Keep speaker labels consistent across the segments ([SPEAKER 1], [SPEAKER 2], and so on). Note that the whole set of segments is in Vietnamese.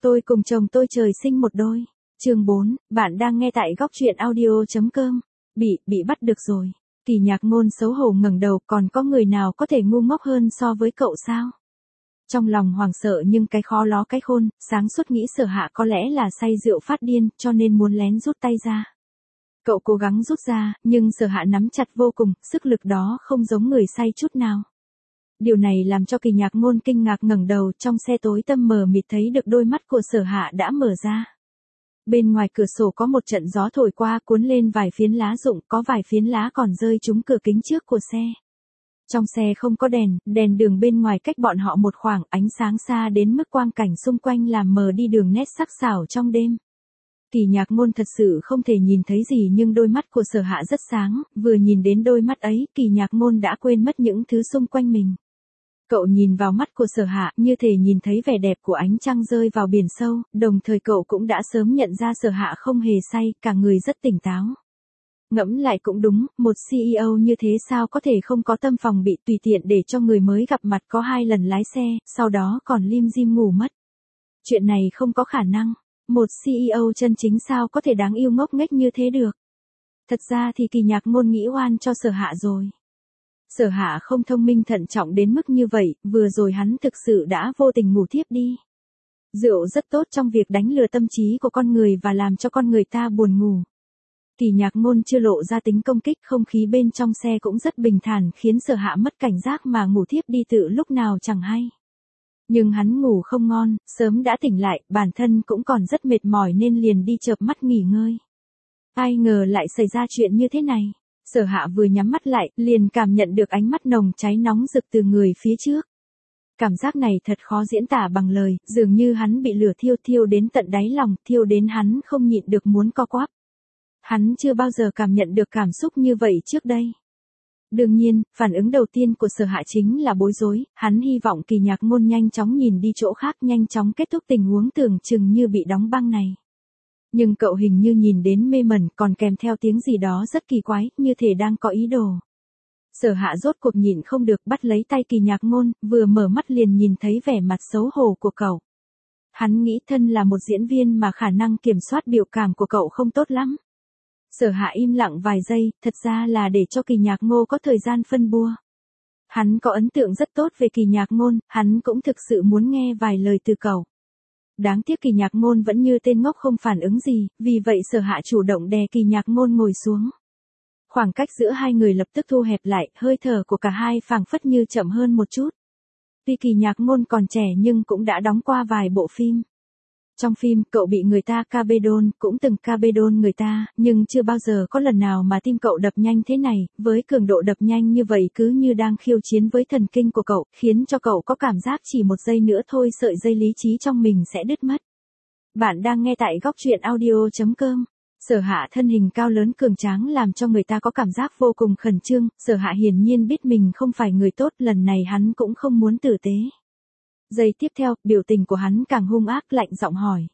[SPEAKER 1] Tôi cùng chồng tôi trời sinh một đôi. Chương 4, bạn đang nghe tại góc truyện audio.com. Bị bắt được rồi. Kỳ Nhạc Ngôn xấu hổ ngẩng đầu, còn có người nào có thể ngu ngốc hơn so với cậu sao? Trong lòng hoảng sợ nhưng cái khó ló cái khôn, sáng suốt nghĩ Sở Hạ có lẽ là say rượu phát điên, cho nên muốn lén rút tay ra. Cậu cố gắng rút ra, nhưng Sở Hạ nắm chặt vô cùng, sức lực đó không giống người say chút nào. Điều này làm cho Kỳ Nhạc Ngôn kinh ngạc ngẩng đầu, trong xe tối tăm mờ mịt thấy được đôi mắt của Sở Hạ đã mở ra. Bên ngoài cửa sổ có một trận gió thổi qua cuốn lên vài phiến lá rụng, có vài phiến lá còn rơi trúng cửa kính trước của xe. Trong xe không có đèn, đèn đường bên ngoài cách bọn họ một khoảng, ánh sáng xa đến mức quang cảnh xung quanh làm mờ đi đường nét sắc sảo trong đêm. Kỳ Nhạc Ngôn thật sự không thể nhìn thấy gì nhưng đôi mắt của Sở Hạ rất sáng, vừa nhìn đến đôi mắt ấy, Kỳ Nhạc Ngôn đã quên mất những thứ xung quanh mình. Cậu nhìn vào mắt của Sở Hạ, như thể nhìn thấy vẻ đẹp của ánh trăng rơi vào biển sâu, đồng thời cậu cũng đã sớm nhận ra Sở Hạ không hề say, cả người rất tỉnh táo. Ngẫm lại cũng đúng, một CEO như thế sao có thể không có tâm phòng bị, tùy tiện để cho người mới gặp mặt có 2 lần lái xe, sau đó còn lim dim ngủ mất. Chuyện này không có khả năng, một CEO chân chính sao có thể đáng yêu ngốc nghếch như thế được. Thật ra thì Kỳ Nhạc Ngôn nghĩ oan cho Sở Hạ rồi. Sở Hạ không thông minh thận trọng đến mức như vậy, vừa rồi hắn thực sự đã vô tình ngủ thiếp đi. Rượu rất tốt trong việc đánh lừa tâm trí của con người và làm cho con người ta buồn ngủ. Kỳ Nhạc Ngôn chưa lộ ra tính công kích, không khí bên trong xe cũng rất bình thản khiến Sở Hạ mất cảnh giác mà ngủ thiếp đi từ lúc nào chẳng hay. Nhưng hắn ngủ không ngon, sớm đã tỉnh lại, bản thân cũng còn rất mệt mỏi nên liền đi chợp mắt nghỉ ngơi. Ai ngờ lại xảy ra chuyện như thế này. Sở Hạ vừa nhắm mắt lại, liền cảm nhận được ánh mắt nồng cháy nóng rực từ người phía trước. Cảm giác này thật khó diễn tả bằng lời, dường như hắn bị lửa thiêu đến tận đáy lòng, thiêu đến hắn không nhịn được muốn co quắp. Hắn chưa bao giờ cảm nhận được cảm xúc như vậy trước đây. Đương nhiên, phản ứng đầu tiên của Sở Hạ chính là bối rối, hắn hy vọng Kỳ Nhạc Ngôn nhanh chóng nhìn đi chỗ khác, nhanh chóng kết thúc tình huống tưởng chừng như bị đóng băng này. Nhưng cậu hình như nhìn đến mê mẩn, còn kèm theo tiếng gì đó rất kỳ quái, như thể đang có ý đồ. Sở Hạ rốt cuộc nhịn không được, bắt lấy tay Kỳ Nhạc Ngôn, vừa mở mắt liền nhìn thấy vẻ mặt xấu hổ của cậu. Hắn nghĩ thân là một diễn viên mà khả năng kiểm soát biểu cảm của cậu không tốt lắm. Sở Hạ im lặng vài giây, thật ra là để cho Kỳ Nhạc Ngôn có thời gian phân bua. Hắn có ấn tượng rất tốt về Kỳ Nhạc Ngôn, hắn cũng thực sự muốn nghe vài lời từ cậu. Đáng tiếc Kỳ Nhạc Ngôn vẫn như tên ngốc không phản ứng gì, vì vậy Sở Hạ chủ động đè Kỳ Nhạc Ngôn ngồi xuống. Khoảng cách giữa hai người lập tức thu hẹp lại, hơi thở của cả hai phảng phất như chậm hơn một chút. Tuy Kỳ Nhạc Ngôn còn trẻ nhưng cũng đã đóng qua vài bộ phim. Trong phim, cậu bị người ta cabedon, cũng từng cabedon người ta, nhưng chưa bao giờ có lần nào mà tim cậu đập nhanh thế này, với cường độ đập nhanh như vậy cứ như đang khiêu chiến với thần kinh của cậu, khiến cho cậu có cảm giác chỉ một giây nữa thôi sợi dây lý trí trong mình sẽ đứt mất. Bạn đang nghe tại góc truyện audio.com. Sở Hạ thân hình cao lớn cường tráng làm cho người ta có cảm giác vô cùng khẩn trương, Sở Hạ hiển nhiên biết mình không phải người tốt, lần này hắn cũng không muốn tử tế. Giây tiếp theo, biểu tình của hắn càng hung ác, lạnh giọng hỏi.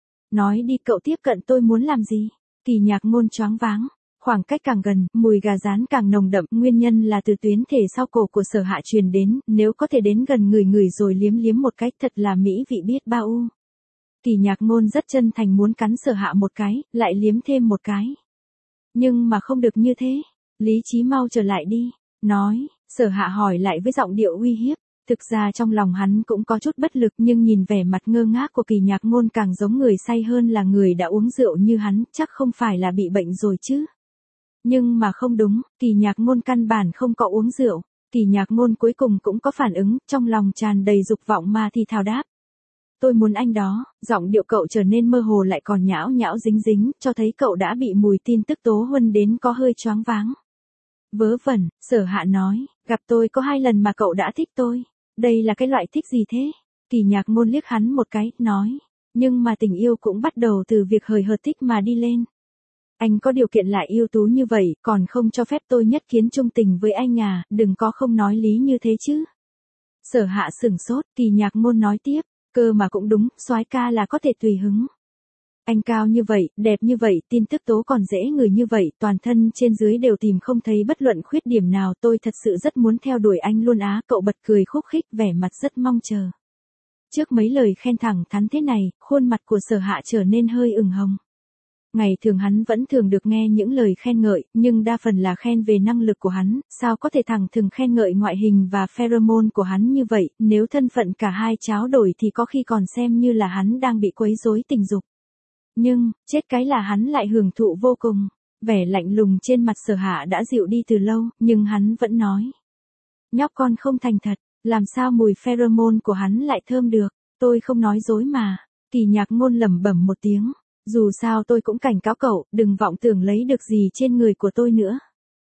[SPEAKER 1] Nói đi, cậu tiếp cận tôi muốn làm gì? Kỳ Nhạc Ngôn choáng váng. Khoảng cách càng gần, mùi gà rán càng nồng đậm, nguyên nhân là từ tuyến thể sau cổ của Sở Hạ truyền đến, nếu có thể đến gần người rồi liếm một cái thật là mỹ vị biết bao u. Kỳ Nhạc Ngôn rất chân thành muốn cắn Sở Hạ một cái, lại liếm thêm một cái. Nhưng mà không được như thế. Lý trí mau trở lại đi. Nói, Sở Hạ hỏi lại với giọng điệu uy hiếp. Thực ra trong lòng hắn cũng có chút bất lực nhưng nhìn vẻ mặt ngơ ngác của Kỳ Nhạc Ngôn càng giống người say hơn là người đã uống rượu như hắn, chắc không phải là bị bệnh rồi chứ. Nhưng mà không đúng, Kỳ Nhạc Ngôn căn bản không có uống rượu. Kỳ Nhạc Ngôn cuối cùng cũng có phản ứng, trong lòng tràn đầy dục vọng mà thì thào đáp. Tôi muốn anh đó, giọng điệu cậu trở nên mơ hồ lại còn nhão nhão dính, cho thấy cậu đã bị mùi tin tức tố huân đến có hơi choáng váng. Vớ vẩn, Sở Hạ nói, gặp tôi có 2 lần mà cậu đã thích tôi. Đây là cái loại thích gì thế? Kỳ Nhạc Ngôn liếc hắn một cái, nói. Nhưng mà tình yêu cũng bắt đầu từ việc hời hợt thích mà đi lên. Anh có điều kiện lại ưu tú như vậy, còn không cho phép tôi nhất kiến chung tình với anh à, đừng có không nói lý như thế chứ. Sở Hạ sửng sốt, Kỳ Nhạc Ngôn nói tiếp, cơ mà cũng đúng, soái ca là có thể tùy hứng. Anh cao như vậy, đẹp như vậy, tin tức tố còn dễ người như vậy, toàn thân trên dưới đều tìm không thấy bất luận khuyết điểm nào, tôi thật sự rất muốn theo đuổi anh luôn á, cậu bật cười khúc khích, vẻ mặt rất mong chờ. Trước mấy lời khen thẳng thắn thế này, khuôn mặt của Sở Hạ trở nên hơi ửng hồng. Ngày thường hắn vẫn thường được nghe những lời khen ngợi, nhưng đa phần là khen về năng lực của hắn, sao có thể thẳng thừng khen ngợi ngoại hình và pheromone của hắn như vậy, nếu thân phận cả hai tráo đổi thì có khi còn xem như là hắn đang bị quấy rối tình dục. Nhưng, chết cái là hắn lại hưởng thụ vô cùng. Vẻ lạnh lùng trên mặt Sở Hạ đã dịu đi từ lâu, nhưng hắn vẫn nói. Nhóc con không thành thật, làm sao mùi pheromone của hắn lại thơm được, tôi không nói dối mà. Kỳ Nhạc Ngôn lẩm bẩm một tiếng. Dù sao tôi cũng cảnh cáo cậu, đừng vọng tưởng lấy được gì trên người của tôi nữa.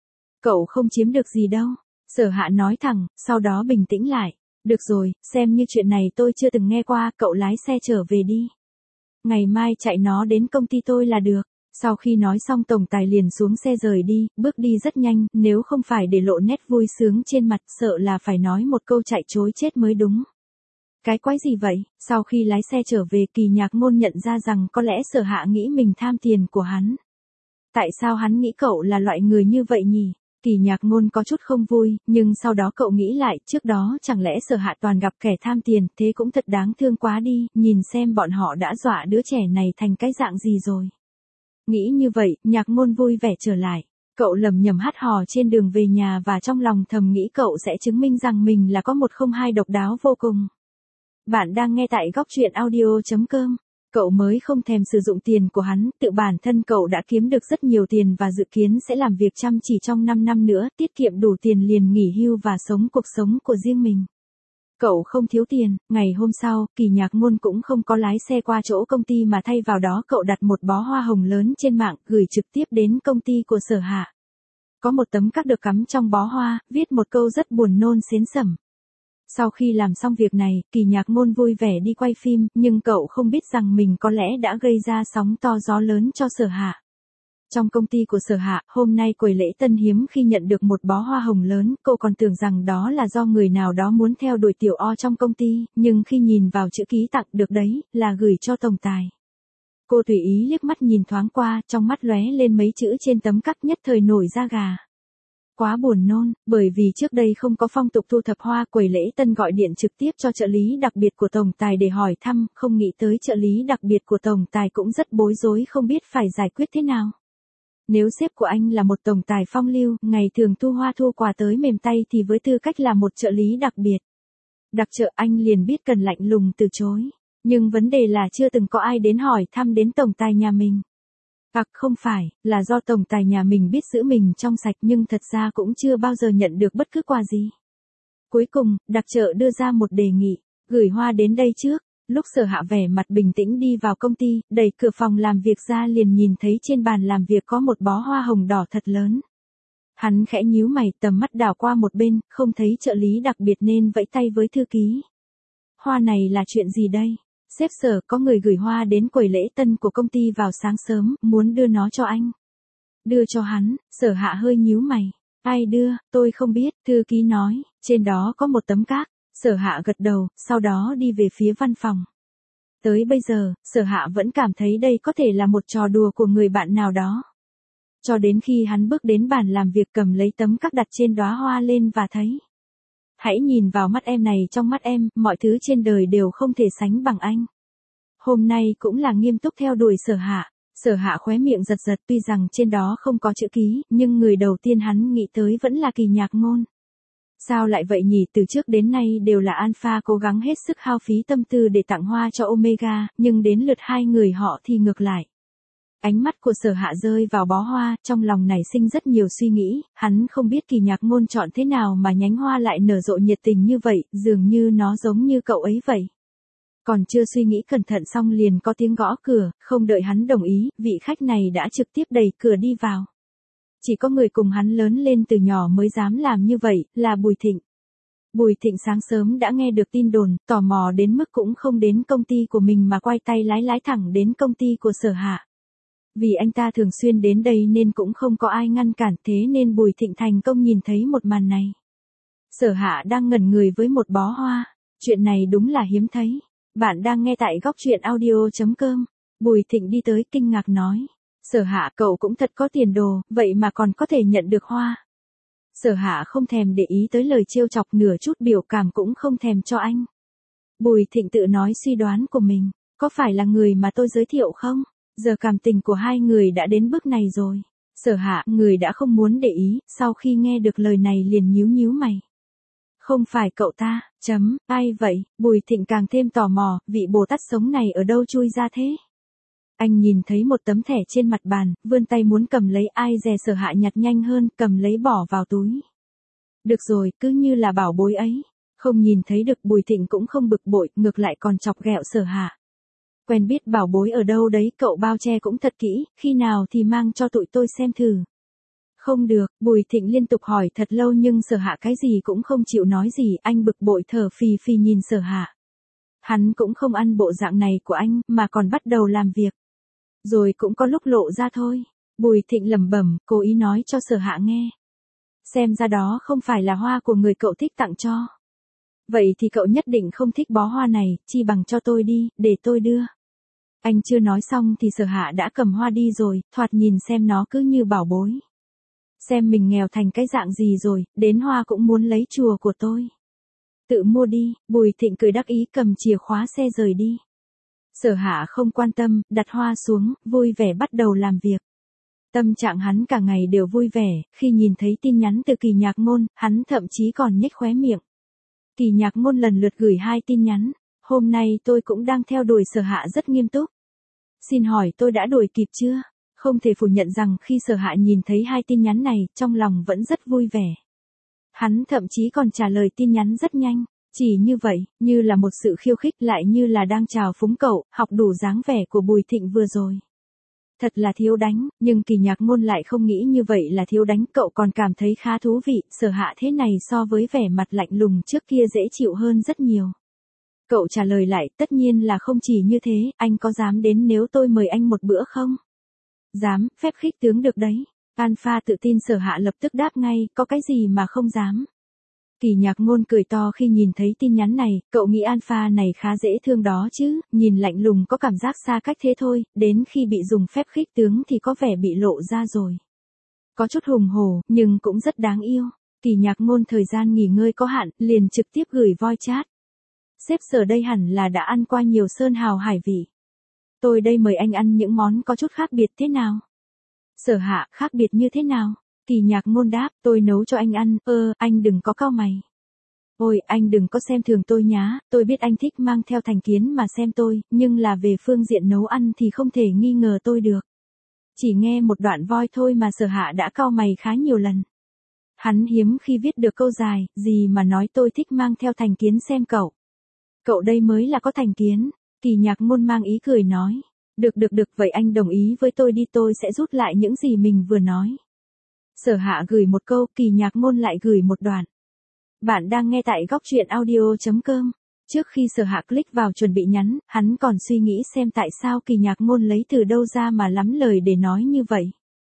[SPEAKER 1] Cậu không chiếm được gì đâu. Sở Hạ nói thẳng, sau đó bình tĩnh lại. Được rồi, xem như chuyện này tôi chưa từng nghe qua, cậu lái xe trở về đi. Ngày mai chạy nó đến công ty tôi là được. Sau khi nói xong tổng tài liền xuống xe rời đi, bước đi rất nhanh, nếu không phải để lộ nét vui sướng trên mặt, sợ là phải nói một câu chạy chối chết mới đúng. Cái quái gì vậy? Sau khi lái xe trở về, Kỳ Nhạc Ngôn nhận ra rằng có lẽ Sở Hạ nghĩ mình tham tiền của hắn. Tại sao hắn nghĩ cậu là loại người như vậy nhỉ? Kỳ Nhạc Ngôn có chút không vui, nhưng sau đó cậu nghĩ lại, trước đó chẳng lẽ Sở Hạ toàn gặp kẻ tham tiền, thế cũng thật đáng thương quá đi, nhìn xem bọn họ đã dọa đứa trẻ này thành cái dạng gì rồi. Nghĩ như vậy, Nhạc Ngôn vui vẻ trở lại. Cậu lẩm nhẩm hát hò trên đường về nhà và trong lòng thầm nghĩ cậu sẽ chứng minh rằng mình là có một không hai độc đáo vô cùng. Bạn đang nghe tại góc truyện audio.com. Cậu mới không thèm sử dụng tiền của hắn, tự bản thân cậu đã kiếm được rất nhiều tiền và dự kiến sẽ làm việc chăm chỉ trong 5 năm nữa, tiết kiệm đủ tiền liền nghỉ hưu và sống cuộc sống của riêng mình. Cậu không thiếu tiền, ngày hôm sau, Kỳ Nhạc Ngôn cũng không có lái xe qua chỗ công ty mà thay vào đó cậu đặt một bó hoa hồng lớn trên mạng, gửi trực tiếp đến công ty của Sở Hạ. Có một tấm card được cắm trong bó hoa, viết một câu rất buồn nôn xến xẩm. Sau khi làm xong việc này, Kỳ Nhạc Ngôn vui vẻ đi quay phim, nhưng cậu không biết rằng mình có lẽ đã gây ra sóng to gió lớn cho Sở Hạ. Trong công ty của Sở Hạ, hôm nay quầy lễ tân hiếm khi nhận được một bó hoa hồng lớn, cô còn tưởng rằng đó là do người nào đó muốn theo đuổi tiểu O trong công ty, nhưng khi nhìn vào chữ ký tặng được đấy, là gửi cho tổng tài. Cô tùy ý liếc mắt nhìn thoáng qua, trong mắt lóe lên mấy chữ trên tấm card nhất thời nổi da gà. Quá buồn nôn, bởi vì trước đây không có phong tục thu thập hoa, quầy lễ tân gọi điện trực tiếp cho trợ lý đặc biệt của tổng tài để hỏi thăm, không nghĩ tới trợ lý đặc biệt của tổng tài cũng rất bối rối không biết phải giải quyết thế nào. Nếu sếp của anh là một tổng tài phong lưu, ngày thường thu hoa thu quà tới mềm tay thì với tư cách là một trợ lý đặc biệt. Đặc trợ anh liền biết cần lạnh lùng từ chối. Nhưng vấn đề là chưa từng có ai đến hỏi thăm đến tổng tài nhà mình. Không phải, là do tổng tài nhà mình biết giữ mình trong sạch nhưng thật ra cũng chưa bao giờ nhận được bất cứ quà gì. Cuối cùng, đặc trợ đưa ra một đề nghị, gửi hoa đến đây trước. Lúc Sở Hạ vẻ mặt bình tĩnh đi vào công ty, đẩy cửa phòng làm việc ra liền nhìn thấy trên bàn làm việc có một bó hoa hồng đỏ thật lớn. Hắn khẽ nhíu mày, tầm mắt đảo qua một bên, không thấy trợ lý đặc biệt nên vẫy tay với thư ký. Hoa này là chuyện gì đây? Sếp Sở, có người gửi hoa đến quầy lễ tân của công ty vào sáng sớm, muốn đưa nó cho anh. Đưa cho hắn, Sở Hạ hơi nhíu mày. Ai đưa, tôi không biết, thư ký nói, trên đó có một tấm card. Sở Hạ gật đầu, sau đó đi về phía văn phòng. Tới bây giờ, Sở Hạ vẫn cảm thấy đây có thể là một trò đùa của người bạn nào đó. Cho đến khi hắn bước đến bàn làm việc cầm lấy tấm card đặt trên đóa hoa lên và thấy. Hãy nhìn vào mắt em này, trong mắt em, mọi thứ trên đời đều không thể sánh bằng anh. Hôm nay cũng là nghiêm túc theo đuổi Sở Hạ. Sở Hạ khóe miệng giật giật, tuy rằng trên đó không có chữ ký, nhưng người đầu tiên hắn nghĩ tới vẫn là Kỳ Nhạc Ngôn. Sao lại vậy nhỉ, từ trước đến nay đều là Alpha cố gắng hết sức hao phí tâm tư để tặng hoa cho Omega, nhưng đến lượt hai người họ thì ngược lại. Ánh mắt của Sở Hạ rơi vào bó hoa, trong lòng nảy sinh rất nhiều suy nghĩ, hắn không biết Kỳ Nhạc Ngôn chọn thế nào mà nhánh hoa lại nở rộ nhiệt tình như vậy, dường như nó giống như cậu ấy vậy. Còn chưa suy nghĩ cẩn thận xong liền có tiếng gõ cửa, không đợi hắn đồng ý, vị khách này đã trực tiếp đẩy cửa đi vào. Chỉ có người cùng hắn lớn lên từ nhỏ mới dám làm như vậy, là Bùi Thịnh. Bùi Thịnh sáng sớm đã nghe được tin đồn, tò mò đến mức cũng không đến công ty của mình mà quay tay lái thẳng đến công ty của Sở Hạ. Vì anh ta thường xuyên đến đây nên cũng không có ai ngăn cản, thế nên Bùi Thịnh thành công nhìn thấy một màn này. Sở Hạ đang ngẩn người với một bó hoa, chuyện này đúng là hiếm thấy. Bạn đang nghe tại góc truyện audio.com. Bùi Thịnh đi tới kinh ngạc nói. Sở Hạ, cậu cũng thật có tiền đồ, vậy mà còn có thể nhận được hoa. Sở Hạ không thèm để ý tới lời trêu chọc, nửa chút biểu cảm cũng không thèm cho anh. Bùi Thịnh tự nói suy đoán của mình, có phải là người mà tôi giới thiệu không? Giờ cảm tình của hai người đã đến bước này rồi. Sở Hạ, người đã không muốn để ý, sau khi nghe được lời này liền nhíu nhíu mày. Không phải cậu ta, ai vậy? Bùi Thịnh càng thêm tò mò, vị Bồ Tát sống này ở đâu chui ra thế? Anh nhìn thấy một tấm thẻ trên mặt bàn, vươn tay muốn cầm lấy, ai dè Sở Hạ nhặt nhanh hơn, cầm lấy bỏ vào túi. Được rồi, cứ như là bảo bối ấy. Không nhìn thấy được, Bùi Thịnh cũng không bực bội, ngược lại còn chọc ghẹo Sở Hạ. Quen biết bảo bối ở đâu đấy, cậu bao che cũng thật kỹ, khi nào thì mang cho tụi tôi xem thử. Không được, Bùi Thịnh liên tục hỏi thật lâu nhưng Sở Hạ cái gì cũng không chịu nói gì, anh bực bội thở phì phì nhìn Sở Hạ. Hắn cũng không ăn bộ dạng này của anh, mà còn bắt đầu làm việc. Rồi cũng có lúc lộ ra thôi. Bùi Thịnh lẩm bẩm, cố ý nói cho Sở Hạ nghe. Xem ra đó không phải là hoa của người cậu thích tặng cho. Vậy thì cậu nhất định không thích bó hoa này, chi bằng cho tôi đi, để tôi đưa. Anh chưa nói xong thì Sở Hạ đã cầm hoa đi rồi, thoạt nhìn xem nó cứ như bảo bối. Xem mình nghèo thành cái dạng gì rồi, đến hoa cũng muốn lấy chùa của tôi. Tự mua đi, Bùi Thịnh cười đắc ý cầm chìa khóa xe rời đi. Sở Hạ không quan tâm, đặt hoa xuống, vui vẻ bắt đầu làm việc. Tâm trạng hắn cả ngày đều vui vẻ, khi nhìn thấy tin nhắn từ Kỳ Nhạc Ngôn, hắn thậm chí còn nhếch khóe miệng. Kỳ Nhạc Ngôn lần lượt gửi 2 tin nhắn, hôm nay tôi cũng đang theo đuổi Sở Hạ rất nghiêm túc. Xin hỏi tôi đã đuổi kịp chưa? Không thể phủ nhận rằng khi Sở Hạ nhìn thấy 2 tin nhắn này, trong lòng vẫn rất vui vẻ. Hắn thậm chí còn trả lời tin nhắn rất nhanh, chỉ như vậy, như là một sự khiêu khích lại như là đang chào phúng cậu, học đủ dáng vẻ của Bùi Thịnh vừa rồi. Thật là thiếu đánh, nhưng Kỳ Nhạc Ngôn lại không nghĩ như vậy là thiếu đánh, cậu còn cảm thấy khá thú vị, Sở Hạ thế này so với vẻ mặt lạnh lùng trước kia dễ chịu hơn rất nhiều. Cậu trả lời lại, tất nhiên là không chỉ như thế, anh có dám đến nếu tôi mời anh một bữa không? Dám, phép khích tướng được đấy. Alpha tự tin. Sở Hạ lập tức đáp ngay, có cái gì mà không dám. Kỳ Nhạc Ngôn cười to khi nhìn thấy tin nhắn này, cậu nghĩ Alpha này khá dễ thương đó chứ, nhìn lạnh lùng có cảm giác xa cách thế thôi, đến khi bị dùng phép khích tướng thì có vẻ bị lộ ra rồi. Có chút hùng hổ, nhưng cũng rất đáng yêu. Kỳ Nhạc Ngôn thời gian nghỉ ngơi có hạn, liền trực tiếp gửi voice chat. Sếp Sở đây hẳn là đã ăn qua nhiều sơn hào hải vị. Tôi đây mời anh ăn những món có chút khác biệt thế nào? Sở Hạ, khác biệt như thế nào? Kỳ Nhạc Ngôn đáp, tôi nấu cho anh ăn, anh đừng có cau mày. Ôi, anh đừng có xem thường tôi nhá, tôi biết anh thích mang theo thành kiến mà xem tôi, nhưng là về phương diện nấu ăn thì không thể nghi ngờ tôi được. Chỉ nghe một đoạn voice thôi mà Sở Hạ đã cau mày khá nhiều lần. Hắn hiếm khi viết được câu dài, gì mà nói tôi thích mang theo thành kiến xem cậu. Cậu đây mới là có thành kiến. Kỳ Nhạc Ngôn mang ý cười nói. Được, vậy anh đồng ý với tôi đi, tôi sẽ rút lại những gì mình vừa nói. Sở Hạ gửi một câu, Kỳ Nhạc Ngôn lại gửi một đoạn. Bạn đang nghe tại góc truyện audio.com. Trước khi Sở Hạ click vào chuẩn bị nhắn, hắn còn suy nghĩ xem tại sao Kỳ Nhạc Ngôn lấy từ đâu ra mà lắm lời để nói như vậy.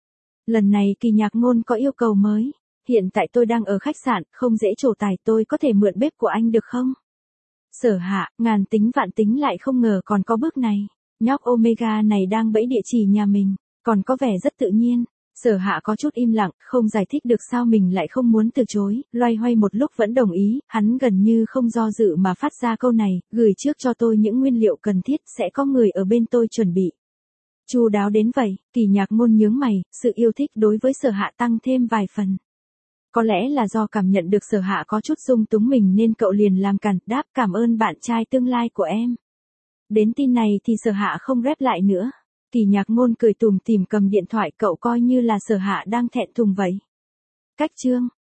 [SPEAKER 1] Lần này Kỳ Nhạc Ngôn có yêu cầu mới. Hiện tại tôi đang ở khách sạn, không dễ trổ tài, tôi có thể mượn bếp của anh được không? Sở Hạ, ngàn tính vạn tính lại không ngờ còn có bước này. Nhóc Omega này đang bẫy địa chỉ nhà mình, còn có vẻ rất tự nhiên. Sở Hạ có chút im lặng, không giải thích được sao mình lại không muốn từ chối, loay hoay một lúc vẫn đồng ý, hắn gần như không do dự mà phát ra câu này, gửi trước cho tôi những nguyên liệu cần thiết, sẽ có người ở bên tôi chuẩn bị. Chu đáo đến vậy, Kỳ Nhạc Ngôn nhướng mày, sự yêu thích đối với Sở Hạ tăng thêm vài phần. Có lẽ là do cảm nhận được Sở Hạ có chút dung túng mình nên cậu liền làm cản, đáp cảm ơn bạn trai tương lai của em. Đến tin này thì Sở Hạ không rep lại nữa. Kỳ Nhạc Ngôn cười tủm tỉm cầm điện thoại, cậu coi như là Sở Hạ đang thẹn thùng vậy. Cách chương